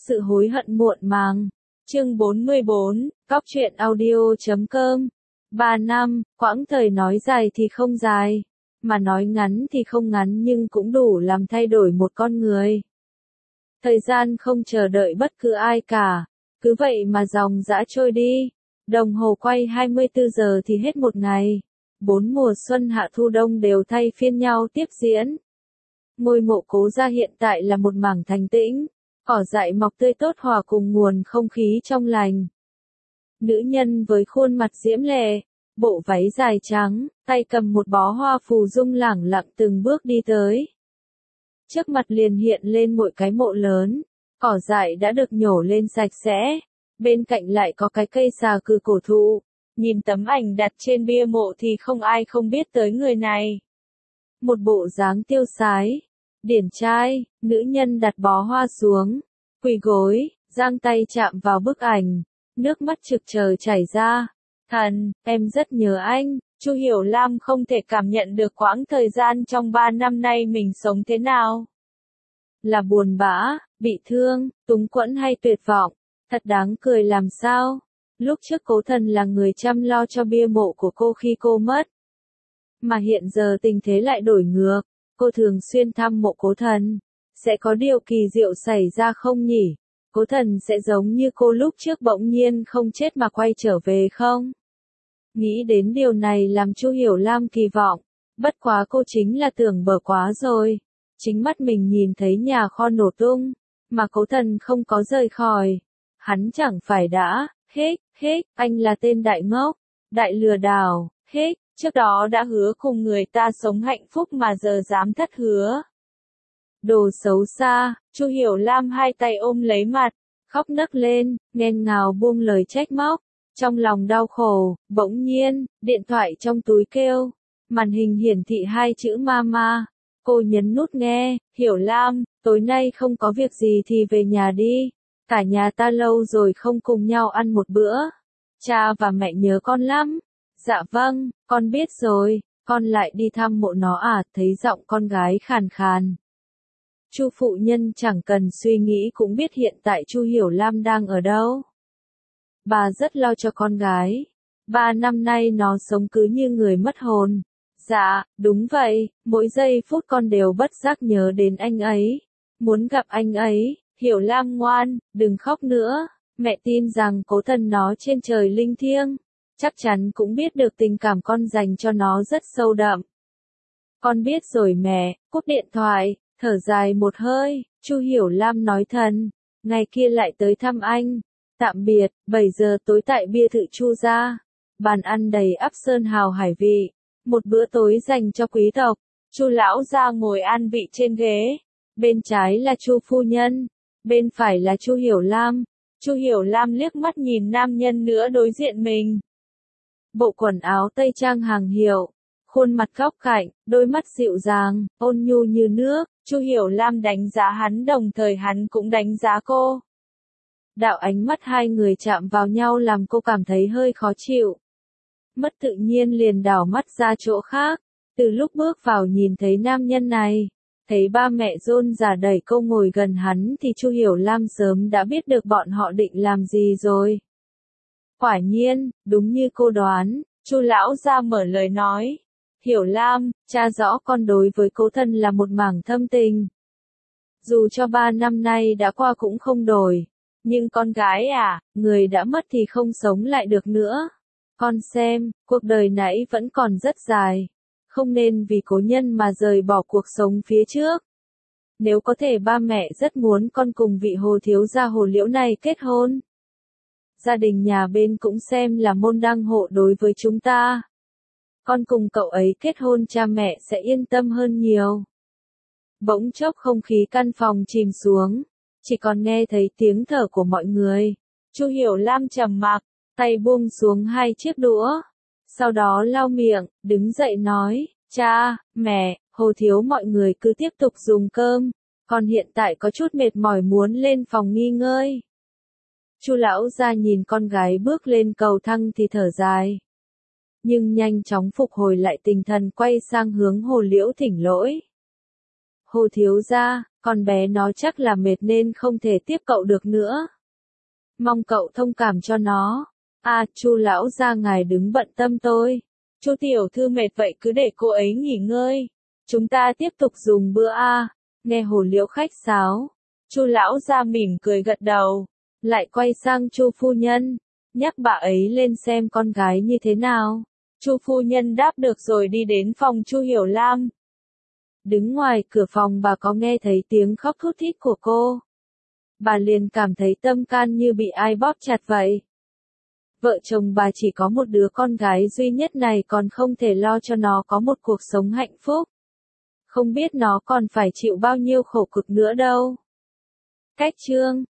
sự hối hận muộn màng. Chương 44, Cóc truyện audio.com. 3 năm, quãng thời nói dài thì không dài, mà nói ngắn thì không ngắn nhưng cũng đủ làm thay đổi một con người. Thời gian không chờ đợi bất cứ ai cả, cứ vậy mà dòng dã trôi đi. Đồng hồ quay 24 giờ thì hết một ngày. 4 mùa xuân hạ thu đông đều thay phiên nhau tiếp diễn. Ngôi mộ Cố Gia hiện tại là một mảng thanh tĩnh, cỏ dại mọc tươi tốt hòa cùng nguồn không khí trong lành. Nữ nhân với khuôn mặt diễm lệ, bộ váy dài trắng, tay cầm một bó hoa phù dung lẳng lặng từng bước đi tới. Trước mặt liền hiện lên một cái mộ lớn, cỏ dại đã được nhổ lên sạch sẽ, bên cạnh lại có cái cây xà cừ cổ thụ. Nhìn tấm ảnh đặt trên bia mộ thì không ai không biết tới người này. Một bộ dáng tiêu sái, điển trai, nữ nhân đặt bó hoa xuống, quỳ gối, giang tay chạm vào bức ảnh, nước mắt trực trờ chảy ra. Thần, em rất nhớ anh. Chu Hiểu Lam không thể cảm nhận được quãng thời gian trong 3 năm nay mình sống thế nào. Là buồn bã, bị thương, túng quẫn hay tuyệt vọng, thật đáng cười làm sao. Lúc trước Cố Thần là người chăm lo cho bia mộ của cô khi cô mất. Mà hiện giờ tình thế lại đổi ngược, cô thường xuyên thăm mộ Cố Thần. Sẽ có điều kỳ diệu xảy ra không nhỉ? Cố Thần sẽ giống như cô lúc trước bỗng nhiên không chết mà quay trở về không? Nghĩ đến điều này làm Chu Hiểu Lam kỳ vọng, bất quá cô chính là tưởng bở quá rồi. Chính mắt mình nhìn thấy nhà kho nổ tung, mà Cố Thần không có rời khỏi. Hắn chẳng phải đã, hết, anh là tên đại ngốc, đại lừa đảo, hết, trước đó đã hứa cùng người ta sống hạnh phúc mà giờ dám thất hứa. Đồ xấu xa. Chu Hiểu Lam hai tay ôm lấy mặt, khóc nấc lên, nghẹn ngào buông lời trách móc. Trong lòng đau khổ, bỗng nhiên, điện thoại trong túi kêu. Màn hình hiển thị 2 chữ mama. Cô nhấn nút nghe. Hiểu Lam, tối nay không có việc gì thì về nhà đi. Cả nhà ta lâu rồi không cùng nhau ăn một bữa. Cha và mẹ nhớ con lắm. Dạ vâng, con biết rồi, con lại đi thăm mộ nó à? Thấy giọng con gái khàn khàn. Chu phụ nhân chẳng cần suy nghĩ cũng biết hiện tại Chu Hiểu Lam đang ở đâu. Bà rất lo cho con gái. 3 năm nay nó sống cứ như người mất hồn. Dạ, đúng vậy, mỗi giây phút con đều bất giác nhớ đến anh ấy. Muốn gặp anh ấy. Hiểu Lam ngoan, đừng khóc nữa. Mẹ tin rằng Cố Thần nó trên trời linh thiêng, chắc chắn cũng biết được tình cảm con dành cho nó rất sâu đậm. Con biết rồi mẹ. Cúp điện thoại, thở dài một hơi, Chu Hiểu Lam nói thần, ngày kia lại tới thăm anh. Tạm biệt. 7 giờ tối tại bia thự Chu gia. Bàn ăn đầy ắp sơn hào hải vị, một bữa tối dành cho quý tộc. Chu lão gia ngồi an vị trên ghế, bên trái là Chu phu nhân, bên phải là Chu Hiểu Lam. Chu Hiểu Lam liếc mắt nhìn nam nhân nữa đối diện mình. Bộ quần áo tây trang hàng hiệu, khuôn mặt góc cạnh, đôi mắt dịu dàng, ôn nhu như nước. Chu Hiểu Lam đánh giá hắn đồng thời hắn cũng đánh giá cô. Đạo ánh mắt hai người chạm vào nhau làm cô cảm thấy hơi khó chịu. Mất tự nhiên liền đảo mắt ra chỗ khác. Từ lúc bước vào nhìn thấy nam nhân này, thấy ba mẹ rôn rả đẩy cô ngồi gần hắn thì Chu Hiểu Lam sớm đã biết được bọn họ định làm gì rồi. Quả nhiên, đúng như cô đoán, Chu lão gia mở lời nói. Hiểu Lam, cha rõ con đối với Cố Thần là một mảng thâm tình. Dù cho 3 năm nay đã qua cũng không đổi. Nhưng con gái à, người đã mất thì không sống lại được nữa. Con xem, cuộc đời nãy vẫn còn rất dài. Không nên vì cố nhân mà rời bỏ cuộc sống phía trước. Nếu có thể ba mẹ rất muốn con cùng vị Hồ thiếu gia Hồ Liễu này kết hôn. Gia đình nhà bên cũng xem là môn đăng hộ đối với chúng ta. Con cùng cậu ấy kết hôn cha mẹ sẽ yên tâm hơn nhiều. Bỗng chốc không khí căn phòng chìm xuống. Chỉ còn nghe thấy tiếng thở của mọi người. Chu Hiểu Lam trầm mặc, tay buông xuống 2 chiếc đũa. Sau đó lau miệng, đứng dậy nói, cha, mẹ, Hồ thiếu mọi người cứ tiếp tục dùng cơm. Con hiện tại có chút mệt mỏi muốn lên phòng nghỉ ngơi. Chu lão gia nhìn con gái bước lên cầu thang thì thở dài. Nhưng nhanh chóng phục hồi lại tinh thần quay sang hướng Hồ Liễu thỉnh lỗi. Hồ thiếu gia, Con bé nó chắc là mệt nên không thể tiếp cậu được nữa. Mong cậu thông cảm cho nó. À, Chu lão gia ngài đừng bận tâm tôi. Chu tiểu thư mệt vậy cứ để cô ấy nghỉ ngơi. Chúng ta tiếp tục dùng bữa a. Nghe Hồ Liễu khách sáo. Chu lão gia mỉm cười gật đầu. Lại quay sang Chu phu nhân. Nhắc bà ấy lên xem con gái như thế nào. Chu phu nhân đáp được rồi đi đến phòng Chu Hiểu Lam. Đứng ngoài cửa phòng bà có nghe thấy tiếng khóc thút thít của cô. Bà liền cảm thấy tâm can như bị ai bóp chặt vậy. Vợ chồng bà chỉ có một đứa con gái duy nhất này còn không thể lo cho nó có một cuộc sống hạnh phúc. Không biết nó còn phải chịu bao nhiêu khổ cực nữa đâu. Cách chương